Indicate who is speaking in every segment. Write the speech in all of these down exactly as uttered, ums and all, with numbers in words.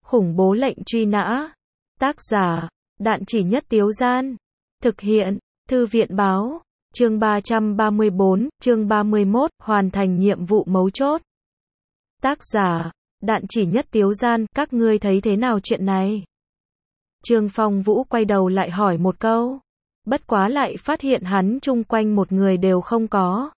Speaker 1: Khủng bố lệnh truy nã. Tác giả, Đạn Chỉ Nhất Tiếu Gian. Thực hiện, Thư viện báo. Chương ba trăm ba mươi bốn, chương ba mươi mốt, hoàn thành nhiệm vụ mấu chốt. Tác giả, Đạn Chỉ Nhất Tiếu Gian, các ngươi thấy thế nào chuyện này? Trương Phong Vũ quay đầu lại hỏi một câu. Bất quá lại phát hiện hắn chung quanh một người đều không có.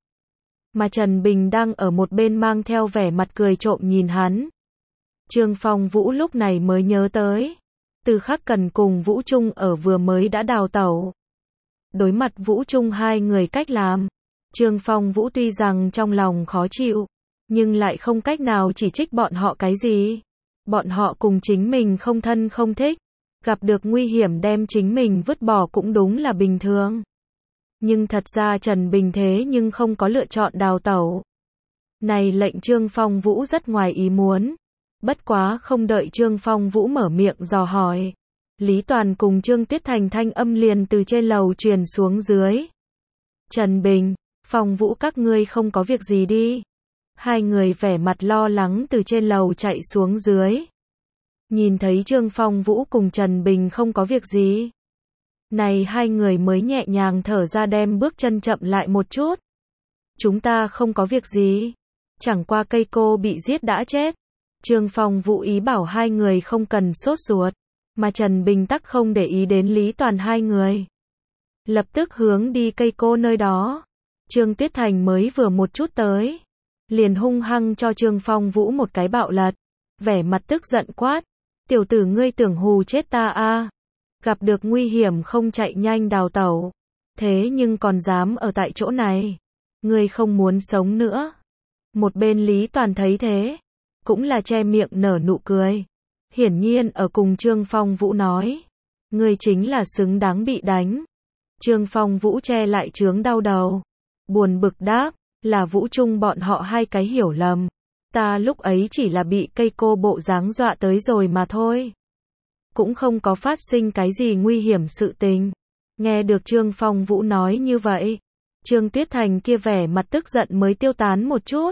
Speaker 1: Mà Trần Bình đang ở một bên mang theo vẻ mặt cười trộm nhìn hắn. Trương Phong Vũ lúc này mới nhớ tới. Từ Khắc Cần cùng Vũ Trung ở vừa mới đã đào tẩu. Đối mặt Vũ Trung hai người cách làm. Trương Phong Vũ tuy rằng trong lòng khó chịu, nhưng lại không cách nào chỉ trích bọn họ cái gì. Bọn họ cùng chính mình không thân không thích. Gặp được nguy hiểm đem chính mình vứt bỏ cũng đúng là bình thường. Nhưng thật ra Trần Bình thế nhưng không có lựa chọn đào tẩu. Này lệnh Trương Phong Vũ rất ngoài ý muốn. Bất quá không đợi Trương Phong Vũ mở miệng dò hỏi. Lý Toàn cùng Trương Tuyết Thành thanh âm liền từ trên lầu truyền xuống dưới. Trần Bình, Phong Vũ các ngươi không có việc gì đi. Hai người vẻ mặt lo lắng từ trên lầu chạy xuống dưới. Nhìn thấy Trương Phong Vũ cùng Trần Bình không có việc gì. Này hai người mới nhẹ nhàng thở ra đem bước chân chậm lại một chút. Chúng ta không có việc gì. Chẳng qua cây cô bị giết đã chết. Trương Phong Vũ ý bảo hai người không cần sốt ruột. Mà Trần Bình tắc không để ý đến Lý Toàn hai người. Lập tức hướng đi cây cô nơi đó. Trương Tuyết Thành mới vừa một chút tới. Liền hung hăng cho Trương Phong Vũ một cái bạo lật. Vẻ mặt tức giận quát. Tiểu tử ngươi tưởng hù chết ta a? Gặp được nguy hiểm không chạy nhanh đào tẩu. Thế nhưng còn dám ở tại chỗ này. Ngươi không muốn sống nữa. Một bên Lý Toàn thấy thế. Cũng là che miệng nở nụ cười. Hiển nhiên ở cùng Trương Phong Vũ nói. Ngươi chính là xứng đáng bị đánh. Trương Phong Vũ che lại chướng đau đầu. Buồn bực đáp. Là Vũ Trung bọn họ hai cái hiểu lầm. Ta lúc ấy chỉ là bị cây cô bộ dáng dọa tới rồi mà thôi. Cũng không có phát sinh cái gì nguy hiểm sự tình. Nghe được Trương Phong Vũ nói như vậy. Trương Tuyết Thành kia vẻ mặt tức giận mới tiêu tán một chút.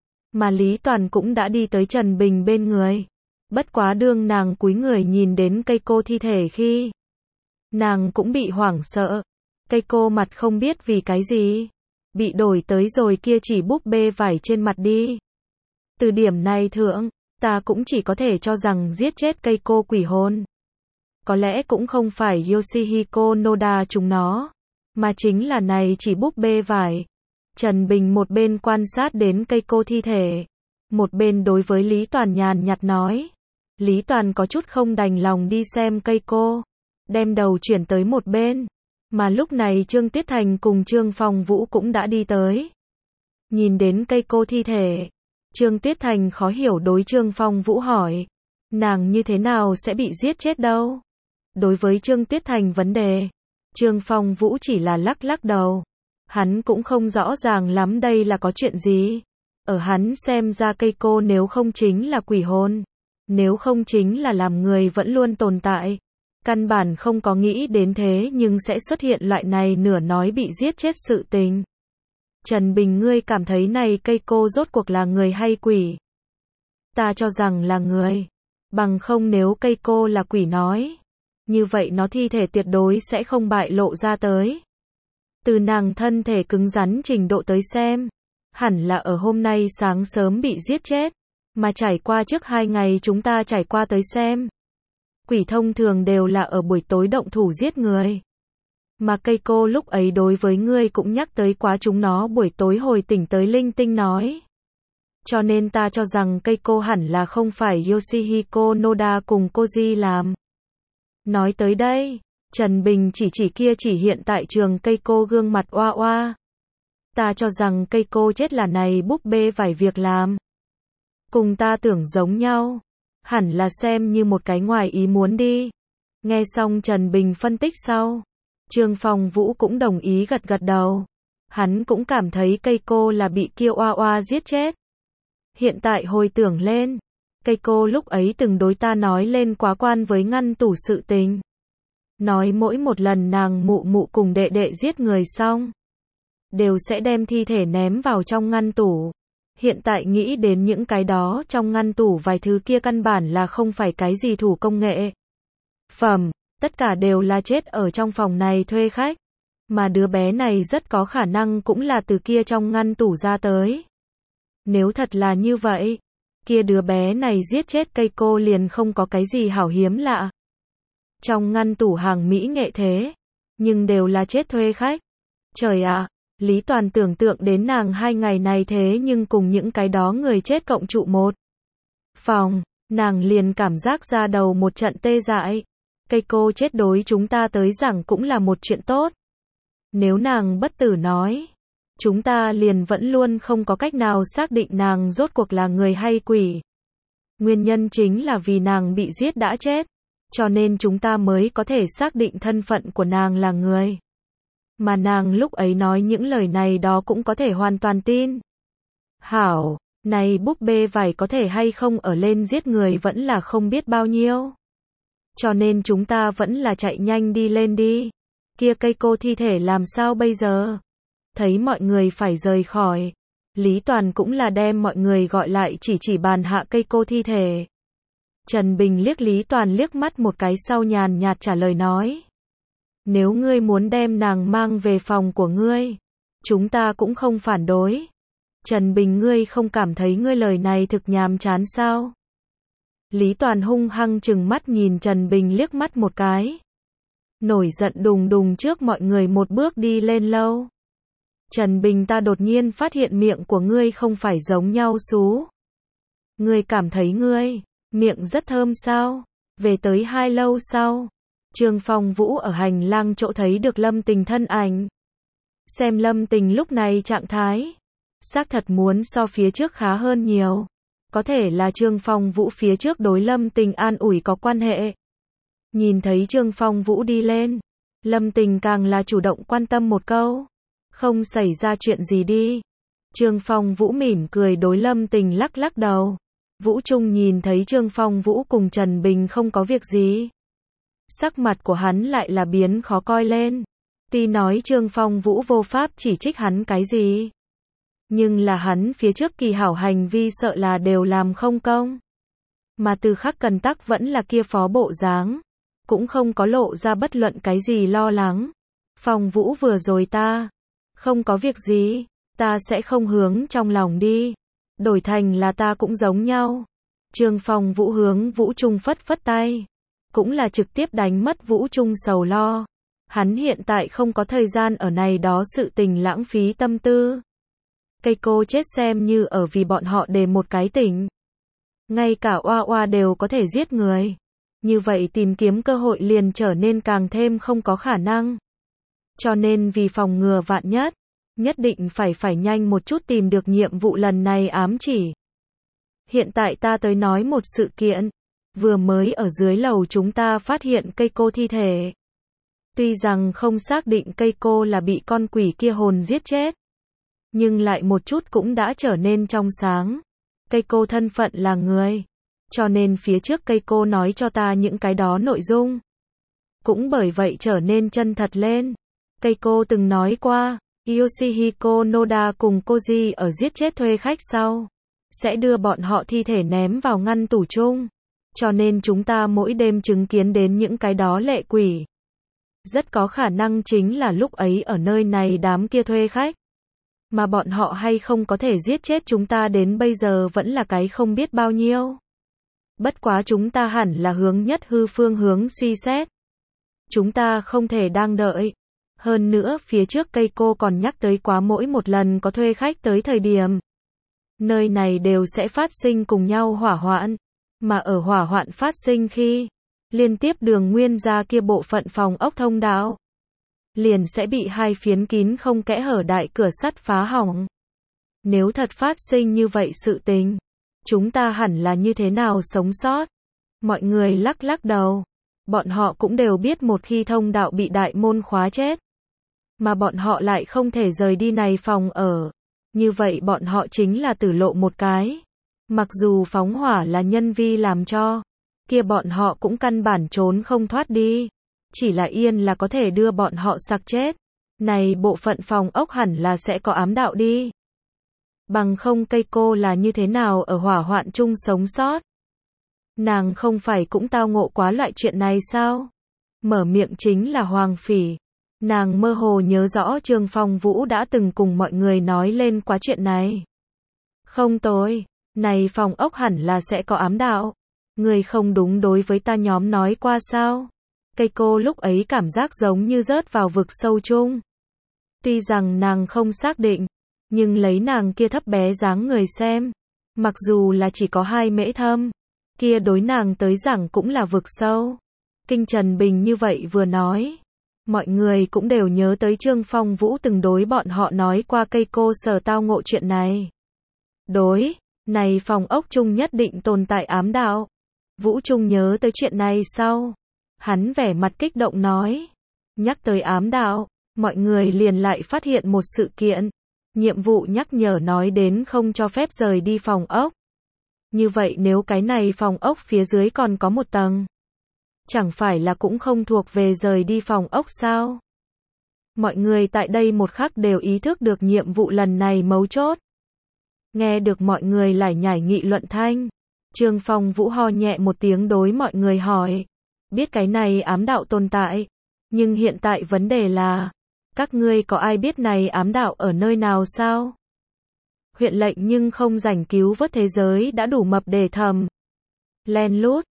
Speaker 1: Mà Lý Toàn cũng đã đi tới Trần Bình bên người. Bất quá đương nàng cúi người nhìn đến cây cô thi thể khi. Nàng cũng bị hoảng sợ. Cây cô mặt không biết vì cái gì. Bị đổi tới rồi kia chỉ búp bê vải trên mặt đi. Từ điểm này thượng, ta cũng chỉ có thể cho rằng giết chết cây cô quỷ hồn. Có lẽ cũng không phải Yoshihiko Noda chúng nó. Mà chính là này chỉ búp bê vải. Trần Bình một bên quan sát đến cây cô thi thể. Một bên đối với Lý Toàn nhàn nhạt nói. Lý Toàn có chút không đành lòng đi xem cây cô. Đem đầu chuyển tới một bên. Mà lúc này Trương Tuyết Thành cùng Trương Phong Vũ cũng đã đi tới. Nhìn đến cây cô thi thể. Trương Tuyết Thành khó hiểu đối Trương Phong Vũ hỏi. Nàng như thế nào sẽ bị giết chết đâu? Đối với Trương Tuyết Thành vấn đề. Trương Phong Vũ chỉ là lắc lắc đầu. Hắn cũng không rõ ràng lắm đây là có chuyện gì. Ở hắn xem ra cây cô nếu không chính là quỷ hồn. Nếu không chính là làm người vẫn luôn tồn tại. Căn bản không có nghĩ đến thế nhưng sẽ xuất hiện loại này nửa nói bị giết chết sự tình. Trần Bình ngươi cảm thấy này cây cô rốt cuộc là người hay quỷ? Ta cho rằng là người. Bằng không nếu cây cô là quỷ nói. Như vậy nó thi thể tuyệt đối sẽ không bại lộ ra tới. Từ nàng thân thể cứng rắn trình độ tới xem. Hẳn là ở hôm nay sáng sớm bị giết chết. Mà trải qua trước hai ngày chúng ta trải qua tới xem. Quỷ thông thường đều là ở buổi tối động thủ giết người. Mà cây cô lúc ấy đối với ngươi cũng nhắc tới quá chúng nó buổi tối hồi tỉnh tới linh tinh nói. Cho nên ta cho rằng cây cô hẳn là không phải Yoshihiko Noda cùng Koji làm. Nói tới đây, Trần Bình chỉ chỉ kia chỉ hiện tại trường cây cô gương mặt oa oa. Ta cho rằng cây cô chết là này búp bê vải việc làm. Cùng ta tưởng giống nhau. Hẳn là xem như một cái ngoài ý muốn đi. Nghe xong Trần Bình phân tích sau. Trương Phong Vũ cũng đồng ý gật gật đầu. Hắn cũng cảm thấy cây cô là bị kia oa oa giết chết. Hiện tại hồi tưởng lên. Cây cô lúc ấy từng đối ta nói lên quá quan với ngăn tủ sự tình. Nói mỗi một lần nàng mụ mụ cùng đệ đệ giết người xong. Đều sẽ đem thi thể ném vào trong ngăn tủ. Hiện tại nghĩ đến những cái đó trong ngăn tủ vài thứ kia căn bản là không phải cái gì thủ công nghệ phẩm, tất cả đều là chết ở trong phòng này thuê khách. Mà đứa bé này rất có khả năng cũng là từ kia trong ngăn tủ ra tới. Nếu thật là như vậy, kia đứa bé này giết chết Keiko liền không có cái gì hảo hiếm lạ. Trong ngăn tủ hàng mỹ nghệ thế, nhưng đều là chết thuê khách. Trời ạ, Lý Toàn tưởng tượng đến nàng hai ngày này thế nhưng cùng những cái đó người chết cộng trụ một phòng, nàng liền cảm giác ra đầu một trận tê dại. Keiko chết đối chúng ta tới rằng cũng là một chuyện tốt. Nếu nàng bất tử nói, chúng ta liền vẫn luôn không có cách nào xác định nàng rốt cuộc là người hay quỷ. Nguyên nhân chính là vì nàng bị giết đã chết, cho nên chúng ta mới có thể xác định thân phận của nàng là người. Mà nàng lúc ấy nói những lời này đó cũng có thể hoàn toàn tin. Hảo, này búp bê vải có thể hay không ở lên giết người vẫn là không biết bao nhiêu. Cho nên chúng ta vẫn là chạy nhanh đi lên đi. Kia Keiko thi thể làm sao bây giờ? Thấy mọi người phải rời khỏi, Lý Toàn cũng là đem mọi người gọi lại chỉ chỉ bàn hạ Keiko thi thể. Trần Bình liếc Lý Toàn liếc mắt một cái sau nhàn nhạt trả lời nói. Nếu ngươi muốn đem nàng mang về phòng của ngươi, chúng ta cũng không phản đối. Trần Bình, ngươi không cảm thấy ngươi lời này thực nhàm chán sao? Lý Toàn hung hăng chừng mắt nhìn Trần Bình liếc mắt một cái. Nổi giận đùng đùng trước mọi người một bước đi lên lâu. Trần Bình, ta đột nhiên phát hiện miệng của ngươi không phải giống nhau xú. Ngươi cảm thấy ngươi, miệng rất thơm sao? Về tới hai lâu sau, Trương Phong Vũ ở hành lang chỗ thấy được Lâm Tình thân ảnh. Xem Lâm Tình lúc này trạng thái, xác thật muốn so phía trước khá hơn nhiều. Có thể là Trương Phong Vũ phía trước đối Lâm Tình an ủi có quan hệ. Nhìn thấy Trương Phong Vũ đi lên, Lâm Tình càng là chủ động quan tâm một câu. Không xảy ra chuyện gì đi. Trương Phong Vũ mỉm cười đối Lâm Tình lắc lắc đầu. Vũ Trung nhìn thấy Trương Phong Vũ cùng Trần Bình không có việc gì. Sắc mặt của hắn lại là biến khó coi lên. Tuy nói Trương Phong Vũ vô pháp chỉ trích hắn cái gì, nhưng là hắn phía trước kỳ hảo hành vi sợ là đều làm không công. Mà từ khắc cần tắc vẫn là kia phó bộ dáng, cũng không có lộ ra bất luận cái gì lo lắng. Phong Vũ vừa rồi ta, không có việc gì, ta sẽ không hướng trong lòng đi. Đổi thành là ta cũng giống nhau. Trương Phong Vũ hướng Vũ Trung phất phất tay, cũng là trực tiếp đánh mất Vũ Trung sầu lo. Hắn hiện tại không có thời gian ở này đó sự tình lãng phí tâm tư. Keiko chết xem như ở vì bọn họ để một cái tỉnh. Ngay cả oa oa đều có thể giết người. Như vậy tìm kiếm cơ hội liền trở nên càng thêm không có khả năng. Cho nên vì phòng ngừa vạn nhất, nhất định phải phải nhanh một chút tìm được nhiệm vụ lần này ám chỉ. Hiện tại ta tới nói một sự kiện. Vừa mới ở dưới lầu chúng ta phát hiện Keiko thi thể. Tuy rằng không xác định Keiko là bị con quỷ kia hồn giết chết, nhưng lại một chút cũng đã trở nên trong sáng. Keiko thân phận là người. Cho nên phía trước Keiko nói cho ta những cái đó nội dung, cũng bởi vậy trở nên chân thật lên. Keiko từng nói qua, Yoshihiko Noda cùng Koji ở giết chết thuê khách sau, sẽ đưa bọn họ thi thể ném vào ngăn tủ chung. Cho nên chúng ta mỗi đêm chứng kiến đến những cái đó lệ quỷ. Rất có khả năng chính là lúc ấy ở nơi này đám kia thuê khách. Mà bọn họ hay không có thể giết chết chúng ta đến bây giờ vẫn là cái không biết bao nhiêu. Bất quá chúng ta hẳn là hướng nhất hư phương hướng suy xét. Chúng ta không thể đang đợi. Hơn nữa phía trước Keiko còn nhắc tới quá mỗi một lần có thuê khách tới thời điểm, nơi này đều sẽ phát sinh cùng nhau hỏa hoạn. Mà ở hỏa hoạn phát sinh khi, liên tiếp đường nguyên ra kia bộ phận phòng ốc thông đạo, liền sẽ bị hai phiến kín không kẽ hở đại cửa sắt phá hỏng. Nếu thật phát sinh như vậy sự tình, chúng ta hẳn là như thế nào sống sót? Mọi người lắc lắc đầu. Bọn họ cũng đều biết một khi thông đạo bị đại môn khóa chết, mà bọn họ lại không thể rời đi này phòng ở. Như vậy bọn họ chính là tử lộ một cái. Mặc dù phóng hỏa là nhân vi làm cho, kia bọn họ cũng căn bản trốn không thoát đi. Chỉ là yên là có thể đưa bọn họ sặc chết. Này bộ phận phòng ốc hẳn là sẽ có ám đạo đi. Bằng không Keiko là như thế nào ở hỏa hoạn chung sống sót? Nàng không phải cũng tao ngộ quá loại chuyện này sao? Mở miệng chính là Hoàng Phỉ. Nàng mơ hồ nhớ rõ Trương Phong Vũ đã từng cùng mọi người nói lên quá chuyện này. Không tồi, này phòng ốc hẳn là sẽ có ám đạo. Người không đúng đối với ta nhóm nói qua sao? Keiko lúc ấy cảm giác giống như rớt vào vực sâu chung. Tuy rằng nàng không xác định, nhưng lấy nàng kia thấp bé dáng người xem, mặc dù là chỉ có hai mễ thâm, kia đối nàng tới rằng cũng là vực sâu. Kinh Trần Bình như vậy vừa nói, mọi người cũng đều nhớ tới Trương Phong Vũ từng đối bọn họ nói qua Keiko sở tao ngộ chuyện này. Đối, này phòng ốc chung nhất định tồn tại ám đạo. Vũ Trung nhớ tới chuyện này sau, hắn vẻ mặt kích động nói, nhắc tới ám đạo, mọi người liền lại phát hiện một sự kiện. Nhiệm vụ nhắc nhở nói đến không cho phép rời đi phòng ốc. Như vậy nếu cái này phòng ốc phía dưới còn có một tầng, chẳng phải là cũng không thuộc về rời đi phòng ốc sao? Mọi người tại đây một khắc đều ý thức được nhiệm vụ lần này mấu chốt. Nghe được mọi người lải nhải nghị luận thanh, Trương Phong Vũ ho nhẹ một tiếng đối mọi người hỏi, biết cái này ám đạo tồn tại, nhưng hiện tại vấn đề là, các ngươi có ai biết này ám đạo ở nơi nào sao? Huyện lệnh nhưng không rảnh cứu vớt thế giới đã đủ mập để thầm. Len lút,